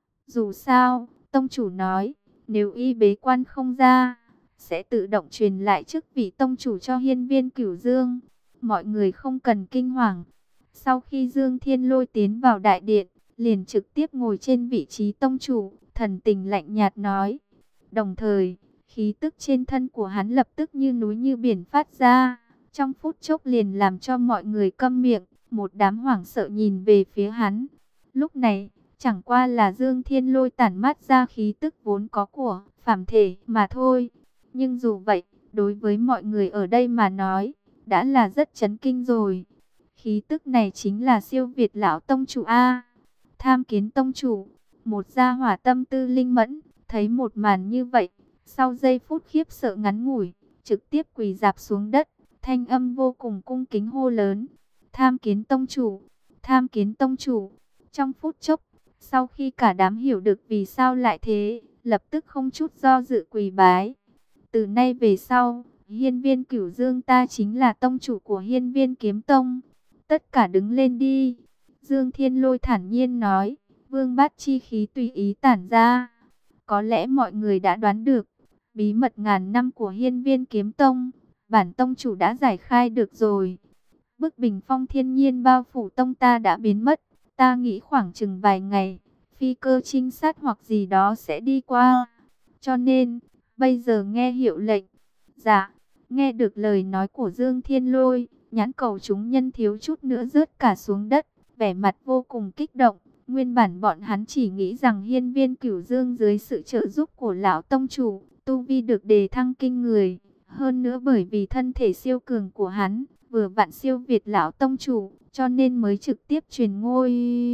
Dù sao, tông chủ nói, nếu y bế quan không ra, sẽ tự động truyền lại chức vị tông chủ cho Hiên Viên Cửu Dương. Mọi người không cần kinh hoàng. Sau khi Dương Thiên Lôi tiến vào đại điện, liền trực tiếp ngồi trên vị trí tông chủ, thần tình lạnh nhạt nói. Đồng thời, khí tức trên thân của hắn lập tức như núi như biển phát ra, trong phút chốc liền làm cho mọi người câm miệng, một đám hoảng sợ nhìn về phía hắn. Lúc này, chẳng qua là Dương Thiên Lôi tản mát ra khí tức vốn có của phàm thể mà thôi. Nhưng dù vậy, đối với mọi người ở đây mà nói, đã là rất chấn kinh rồi. Khí tức này chính là siêu việt lão tông chủ A. Tham Kiến tông chủ, một gia hỏa tâm tư linh mẫn, thấy một màn như vậy, sau giây phút khiếp sợ ngắn ngủi, trực tiếp quỳ rạp xuống đất, thanh âm vô cùng cung kính hô lớn. Tham Kiến tông chủ, Tham Kiến tông chủ. Trong phút chốc, sau khi cả đám hiểu được vì sao lại thế, lập tức không chút do dự quỳ bái. Từ nay về sau, Hiên Viên Cửu Dương ta chính là tông chủ của Hiên Viên Kiếm Tông. Tất cả đứng lên đi. Dương Thiên Lôi thản nhiên nói, vương bát chi khí tùy ý tản ra. Có lẽ mọi người đã đoán được, bí mật ngàn năm của Hiên Viên Kiếm Tông, bản tông chủ đã giải khai được rồi. Bức bình phong thiên nhiên bao phủ tông ta đã biến mất. Ta nghĩ khoảng chừng vài ngày, phi cơ trinh sát hoặc gì đó sẽ đi qua. Cho nên, bây giờ nghe hiệu lệnh. Dạ, nghe được lời nói của Dương Thiên Lôi, nhãn cầu chúng nhân thiếu chút nữa rớt cả xuống đất, vẻ mặt vô cùng kích động. Nguyên bản bọn hắn chỉ nghĩ rằng Hiên Viên Cửu Dương dưới sự trợ giúp của lão tông chủ, tu vi được đề thăng kinh người. Hơn nữa bởi vì thân thể siêu cường của hắn, vừa vặn siêu việt lão tông chủ, cho nên mới trực tiếp truyền ngôi.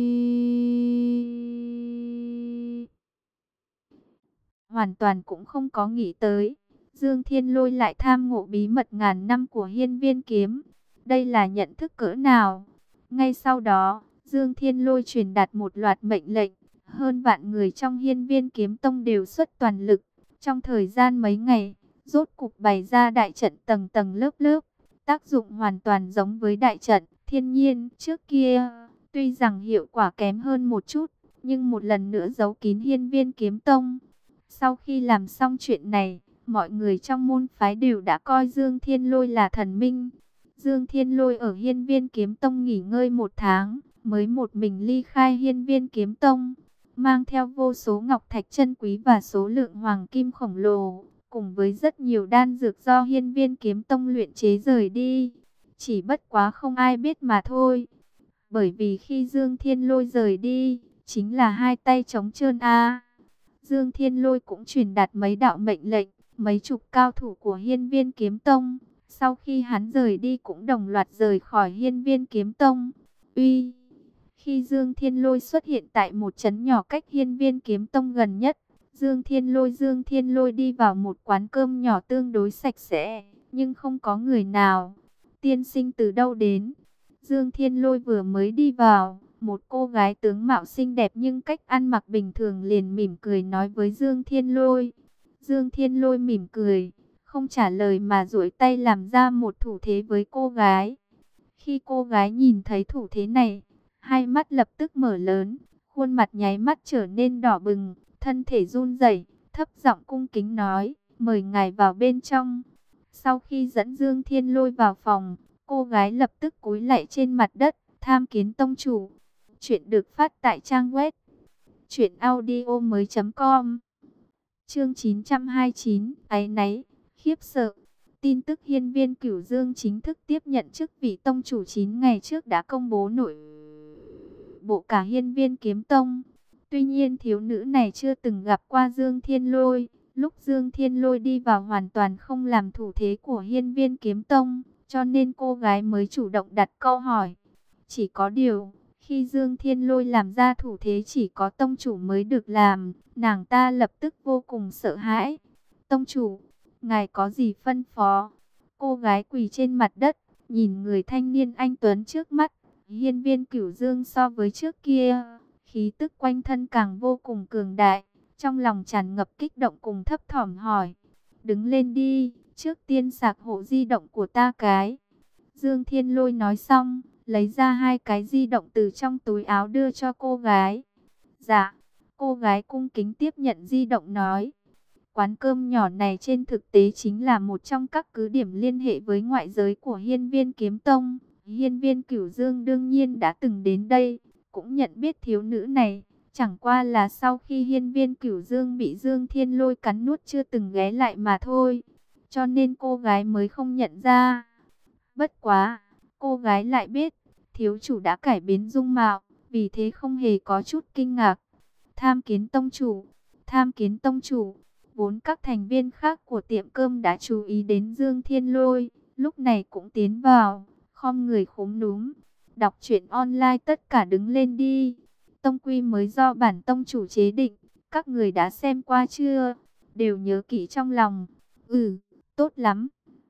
Hoàn toàn cũng không có nghĩ tới, Dương Thiên Lôi lại tham ngộ bí mật ngàn năm của Hiên Viên Kiếm. Đây là nhận thức cỡ nào? Ngay sau đó, Dương Thiên Lôi truyền đạt một loạt mệnh lệnh, hơn vạn người trong Hiên Viên Kiếm Tông đều xuất toàn lực. Trong thời gian mấy ngày, rốt cục bày ra đại trận tầng tầng lớp lớp, tác dụng hoàn toàn giống với đại trận thiên nhiên trước kia. Tuy rằng hiệu quả kém hơn một chút, nhưng một lần nữa giấu kín Hiên Viên Kiếm Tông. Sau khi làm xong chuyện này, mọi người trong môn phái đều đã coi Dương Thiên Lôi là thần minh. Dương Thiên Lôi ở Hiên Viên Kiếm Tông nghỉ ngơi một tháng, mới một mình ly khai Hiên Viên Kiếm Tông, mang theo vô số ngọc thạch chân quý và số lượng hoàng kim khổng lồ, cùng với rất nhiều đan dược do Hiên Viên Kiếm Tông luyện chế rời đi. Chỉ bất quá không ai biết mà thôi. Bởi vì khi Dương Thiên Lôi rời đi, chính là hai tay trống trơn a. Dương Thiên Lôi cũng truyền đạt mấy đạo mệnh lệnh, mấy chục cao thủ của Hiên Viên Kiếm Tông, sau khi hắn rời đi cũng đồng loạt rời khỏi Hiên Viên Kiếm Tông. Uy, khi Dương Thiên Lôi xuất hiện tại một trấn nhỏ cách Hiên Viên Kiếm Tông gần nhất, Dương Thiên Lôi Dương Thiên Lôi đi vào một quán cơm nhỏ tương đối sạch sẽ, nhưng không có người nào. Tiên sinh từ đâu đến? Dương Thiên Lôi vừa mới đi vào, một cô gái tướng mạo xinh đẹp nhưng cách ăn mặc bình thường liền mỉm cười nói với Dương Thiên Lôi. Dương Thiên Lôi mỉm cười, không trả lời mà duỗi tay làm ra một thủ thế với cô gái. Khi cô gái nhìn thấy thủ thế này, hai mắt lập tức mở lớn, khuôn mặt nháy mắt trở nên đỏ bừng, thân thể run rẩy, thấp giọng cung kính nói, mời ngài vào bên trong. Sau khi dẫn Dương Thiên Lôi vào phòng, cô gái lập tức cúi lạy trên mặt đất, tham kiến tông chủ. Chuyện được phát tại trang web truyện audio mới chấm com. Chương chín trăm hai mươi chín, áy náy, khiếp sợ. tin tức Hiên Viên Cửu Dương chính thức tiếp nhận chức vị tông chủ chín ngày trước đã công bố nội bộ cả Hiên Viên Kiếm Tông. Tuy nhiên thiếu nữ này chưa từng gặp qua Dương Thiên Lôi. Lúc Dương Thiên Lôi đi vào hoàn toàn không làm thủ thế của Hiên Viên Kiếm Tông, cho nên cô gái mới chủ động đặt câu hỏi. Chỉ có điều, khi Dương Thiên Lôi làm ra thủ thế chỉ có tông chủ mới được làm, nàng ta lập tức vô cùng sợ hãi. Tông chủ, ngài có gì phân phó? Cô gái quỳ trên mặt đất, nhìn người thanh niên anh tuấn trước mắt. Hiên Viên Cửu Dương so với trước kia, khí tức quanh thân càng vô cùng cường đại. Trong lòng tràn ngập kích động cùng thấp thỏm hỏi. Đứng lên đi, trước tiên sạc hộ di động của ta cái. Dương Thiên Lôi nói xong, lấy ra hai cái di động từ trong túi áo đưa cho cô gái. Dạ, cô gái cung kính tiếp nhận di động nói. Quán cơm nhỏ này trên thực tế chính là một trong các cứ điểm liên hệ với ngoại giới của Hiên Viên Kiếm Tông. Hiên Viên Cửu Dương đương nhiên đã từng đến đây, cũng nhận biết thiếu nữ này. Chẳng qua là sau khi Hiên Viên Cửu Dương bị Dương Thiên Lôi cắn nuốt chưa từng ghé lại mà thôi. Cho nên cô gái mới không nhận ra. Bất quá, cô gái lại biết, thiếu chủ đã cải biến dung mạo, vì thế không hề có chút kinh ngạc. Tham kiến tông chủ, tham kiến tông chủ. Vốn các thành viên khác của tiệm cơm đã chú ý đến Dương Thiên Lôi, lúc này cũng tiến vào, khom người khúm núm. Đọc truyện online tất cả đứng lên đi. Tông quy mới do bản tông chủ chế định, các người đã xem qua chưa? Đều nhớ kỹ trong lòng. Ừ, tốt lắm.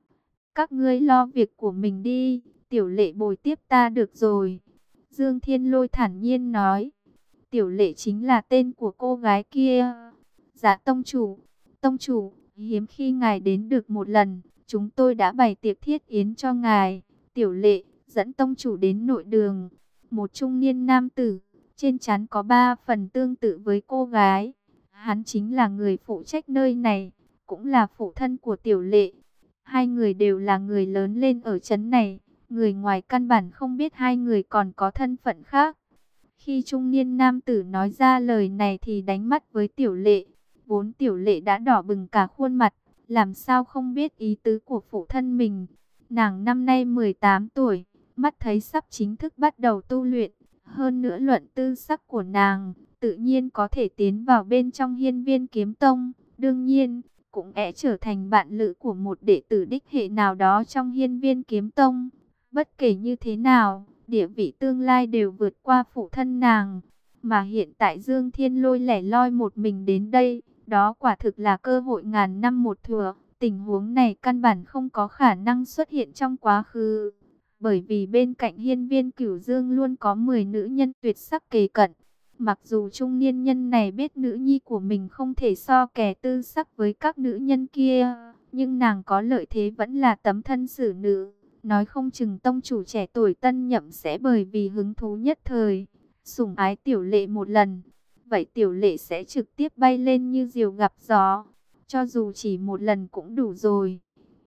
Các ngươi lo việc của mình đi, tiểu lệ bồi tiếp ta được rồi. Dương Thiên Lôi thản nhiên nói. Tiểu lệ chính là tên của cô gái kia. Dạ tông chủ, tông chủ, hiếm khi ngài đến được một lần, chúng tôi đã bày tiệc thiết yến cho ngài. Tiểu lệ dẫn tông chủ đến nội đường. Một trung niên nam tử, trên trán có ba phần tương tự với cô gái. Hắn chính là người phụ trách nơi này, cũng là phụ thân của tiểu lệ. Hai người đều là người lớn lên ở trấn này, người ngoài căn bản không biết hai người còn có thân phận khác. Khi trung niên nam tử nói ra lời này thì đánh mắt với tiểu lệ. Vốn tiểu lệ đã đỏ bừng cả khuôn mặt, làm sao không biết ý tứ của phụ thân mình. Nàng năm nay mười tám tuổi, mắt thấy sắp chính thức bắt đầu tu luyện. Hơn nữa luận tư sắc của nàng, tự nhiên có thể tiến vào bên trong Hiên Viên Kiếm Tông. Đương nhiên, cũng sẽ trở thành bạn lữ của một đệ tử đích hệ nào đó trong Hiên Viên Kiếm Tông. Bất kể như thế nào, địa vị tương lai đều vượt qua phụ thân nàng. Mà hiện tại Dương Thiên Lôi lẻ loi một mình đến đây, đó quả thực là cơ hội ngàn năm một thủa. Tình huống này căn bản không có khả năng xuất hiện trong quá khứ. Bởi vì bên cạnh Hiên Viên Cửu Dương luôn có mười nữ nhân tuyệt sắc kề cận. Mặc dù trung niên nhân này biết nữ nhi của mình không thể so kè tư sắc với các nữ nhân kia, nhưng nàng có lợi thế vẫn là tấm thân xử nữ. Nói không chừng tông chủ trẻ tuổi tân nhậm sẽ bởi vì hứng thú nhất thời, sủng ái tiểu lệ một lần. Vậy tiểu lệ sẽ trực tiếp bay lên như diều gặp gió, cho dù chỉ một lần cũng đủ rồi.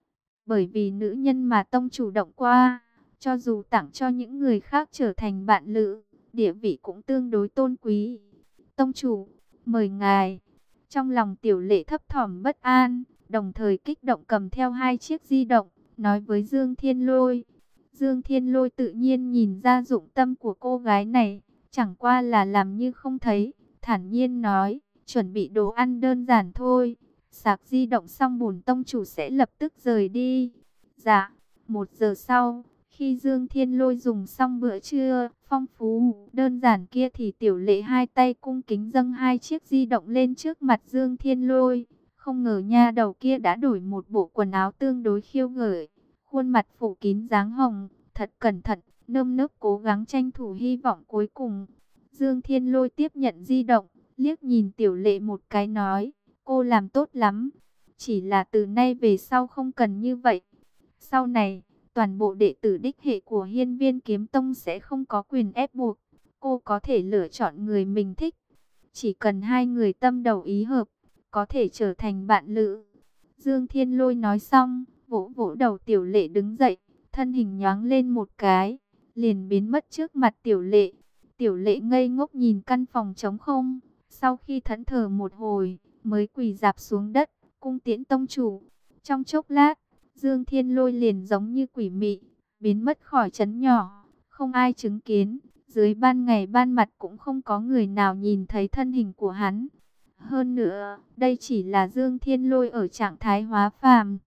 Bởi vì nữ nhân mà tông chủ động qua, cho dù tặng cho những người khác trở thành bạn lữ, địa vị cũng tương đối tôn quý. Tông chủ, mời ngài. Trong lòng tiểu lệ thấp thỏm bất an, đồng thời kích động cầm theo hai chiếc di động, nói với Dương Thiên Lôi. Dương Thiên Lôi tự nhiên nhìn ra dụng tâm của cô gái này, chẳng qua là làm như không thấy, thản nhiên nói, chuẩn bị đồ ăn đơn giản thôi. Sạc di động xong bổn tông chủ sẽ lập tức rời đi. Dạ, một giờ sau, khi Dương Thiên Lôi dùng xong bữa trưa phong phú, đơn giản kia thì tiểu lệ hai tay cung kính dâng hai chiếc di động lên trước mặt Dương Thiên Lôi. Không ngờ nha đầu kia đã đổi một bộ quần áo tương đối khiêu gợi, khuôn mặt phủ kín dáng hồng, thật cẩn thận, nơm nớp cố gắng tranh thủ hy vọng cuối cùng. Dương Thiên Lôi tiếp nhận di động, liếc nhìn tiểu lệ một cái nói, cô làm tốt lắm, chỉ là từ nay về sau không cần như vậy. Sau này, toàn bộ đệ tử đích hệ của Hiên Viên Kiếm Tông sẽ không có quyền ép buộc, cô có thể lựa chọn người mình thích. Chỉ cần hai người tâm đầu ý hợp, có thể trở thành bạn lữ. Dương Thiên Lôi nói xong, vỗ vỗ đầu tiểu lệ đứng dậy, thân hình nhoáng lên một cái, liền biến mất trước mặt tiểu lệ. Tiểu lệ ngây ngốc nhìn căn phòng trống không, sau khi thẫn thờ một hồi, mới quỳ dạp xuống đất, cung tiễn tông chủ. Trong chốc lát, Dương Thiên Lôi liền giống như quỷ mị, biến mất khỏi trấn nhỏ, không ai chứng kiến, dưới ban ngày ban mặt cũng không có người nào nhìn thấy thân hình của hắn. Hơn nữa, đây chỉ là Dương Thiên Lôi ở trạng thái hóa phàm.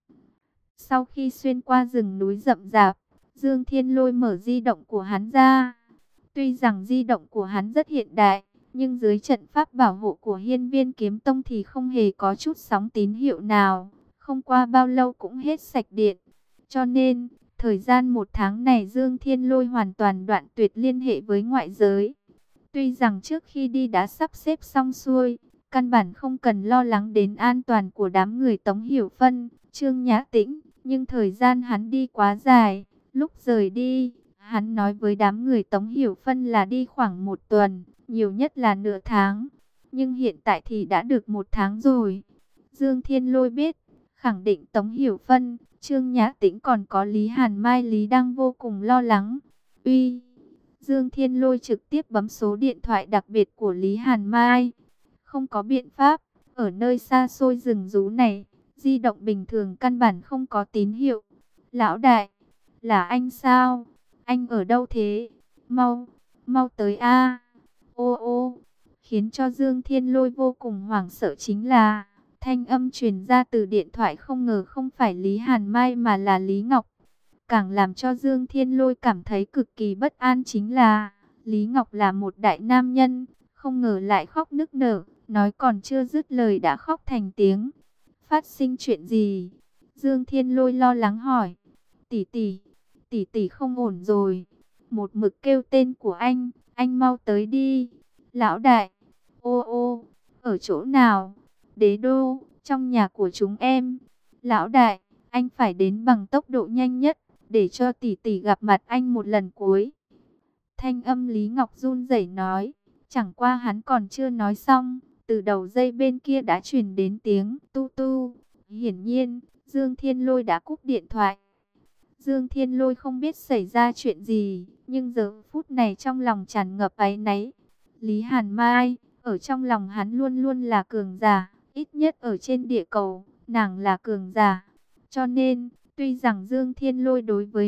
Sau khi xuyên qua rừng núi rậm rạp, Dương Thiên Lôi mở di động của hắn ra. Tuy rằng di động của hắn rất hiện đại, nhưng dưới trận pháp bảo hộ của Hiên Viên Kiếm Tông thì không hề có chút sóng tín hiệu nào. Không qua bao lâu cũng hết sạch điện. Cho nên, thời gian một tháng này Dương Thiên Lôi hoàn toàn đoạn tuyệt liên hệ với ngoại giới. Tuy rằng trước khi đi đã sắp xếp xong xuôi, căn bản không cần lo lắng đến an toàn của đám người Tống Hiểu Phân, Trương Nhã Tĩnh, nhưng thời gian hắn đi quá dài. Lúc rời đi, hắn nói với đám người Tống Hiểu Phân là đi khoảng một tuần, nhiều nhất là nửa tháng. Nhưng hiện tại thì đã được một tháng rồi. Dương Thiên Lôi biết, khẳng định Tống Hiểu Phân, Trương Nhã Tĩnh còn có Lý Hàn Mai Lý đang vô cùng lo lắng. Uy, Dương Thiên Lôi trực tiếp bấm số điện thoại đặc biệt của Lý Hàn Mai. Không có biện pháp, ở nơi xa xôi rừng rú này, di động bình thường căn bản không có tín hiệu. Lão đại, là anh sao? Anh ở đâu thế? Mau, mau tới a. Ô ô, khiến cho Dương Thiên Lôi vô cùng hoảng sợ chính là thanh âm truyền ra từ điện thoại không ngờ không phải Lý Hàn Mai mà là Lý Ngọc. Càng làm cho Dương Thiên Lôi cảm thấy cực kỳ bất an chính là Lý Ngọc là một đại nam nhân, không ngờ lại khóc nức nở, nói còn chưa dứt lời đã khóc thành tiếng. Phát sinh chuyện gì? Dương Thiên Lôi lo lắng hỏi. Tỷ tỷ, tỷ tỷ không ổn rồi. Một mực kêu tên của anh, anh mau tới đi. Lão đại, ô ô, ở chỗ nào? Đế đô, trong nhà của chúng em. Lão đại, anh phải đến bằng tốc độ nhanh nhất, để cho tỷ tỷ gặp mặt anh một lần cuối. Thanh âm Lý Ngọc run rẩy nói, chẳng qua hắn còn chưa nói xong, từ đầu dây bên kia đã truyền đến tiếng tu tu. Hiển nhiên, Dương Thiên Lôi đã cúp điện thoại. Dương Thiên Lôi không biết xảy ra chuyện gì, nhưng giờ phút này trong lòng tràn ngập áy náy. Lý Hàn Mai, ở trong lòng hắn luôn luôn là cường giả, ít nhất ở trên địa cầu, nàng là cường giả. Cho nên, tuy rằng Dương Thiên Lôi đối với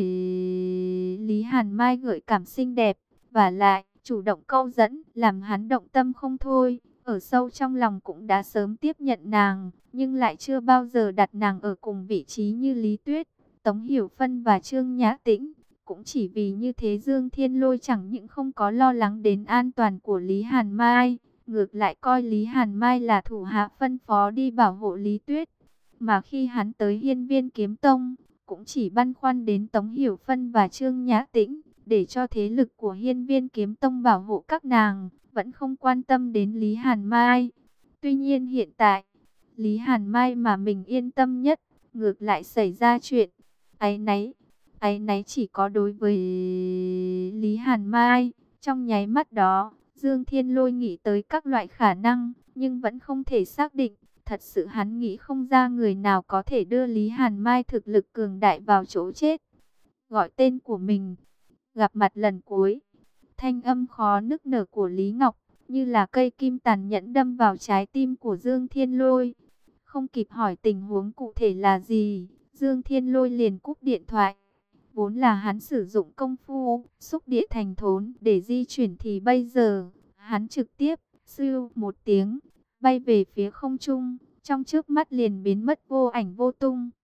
Lý Hàn Mai gợi cảm xinh đẹp, và lại chủ động câu dẫn, làm hắn động tâm không thôi. Ở sâu trong lòng cũng đã sớm tiếp nhận nàng, nhưng lại chưa bao giờ đặt nàng ở cùng vị trí như Lý Tuyết, Tống Hiểu Phân và Trương Nhã Tĩnh. Cũng chỉ vì như thế Dương Thiên Lôi chẳng những không có lo lắng đến an toàn của Lý Hàn Mai, ngược lại coi Lý Hàn Mai là thủ hạ phân phó đi bảo hộ Lý Tuyết. Mà khi hắn tới Hiên Viên Kiếm Tông, cũng chỉ băn khoăn đến Tống Hiểu Phân và Trương Nhã Tĩnh, để cho thế lực của Hiên Viên Kiếm Tông bảo hộ các nàng, vẫn không quan tâm đến Lý Hàn Mai. Tuy nhiên hiện tại, Lý Hàn Mai mà mình yên tâm nhất, ngược lại xảy ra chuyện. Áy náy, áy náy chỉ có đối với Lý Hàn Mai. Trong nháy mắt đó, Dương Thiên Lôi nghĩ tới các loại khả năng, nhưng vẫn không thể xác định. Thật sự hắn nghĩ không ra người nào có thể đưa Lý Hàn Mai thực lực cường đại vào chỗ chết. Gọi tên của mình, gặp mặt lần cuối. Thanh âm khó nức nở của Lý Ngọc, như là cây kim tàn nhẫn đâm vào trái tim của Dương Thiên Lôi. Không kịp hỏi tình huống cụ thể là gì, Dương Thiên Lôi liền cúp điện thoại. Vốn là hắn sử dụng công phu xúc địa thành thốn để di chuyển thì bây giờ, hắn trực tiếp, siêu một tiếng, bay về phía không trung, trong chớp mắt liền biến mất vô ảnh vô tung.